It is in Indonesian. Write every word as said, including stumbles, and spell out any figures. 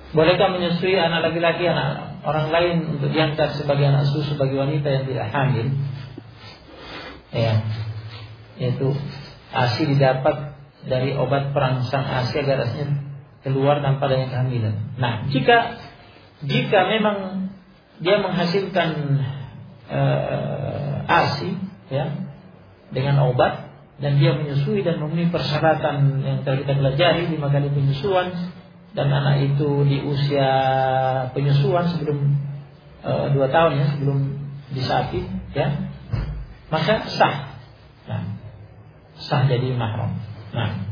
Bolehkah menyusui anak laki-laki, anak orang lain untuk diangkat sebagai anak susu bagi wanita yang tidak hamil? Ya, yaitu A S I didapat dari obat perangsang A S I agar asnya keluar tanpa adanya kehamilan. Nah, jika jika memang dia menghasilkan uh, A S I ya dengan obat dan dia menyusui dan memenuhi persyaratan yang telah kita pelajari, lima kali penyusuan, dan anak itu di usia penyusuan sebelum uh, dua tahun ya, sebelum disapi ya, maka sah. Nah, sah jadi mahram. Nah,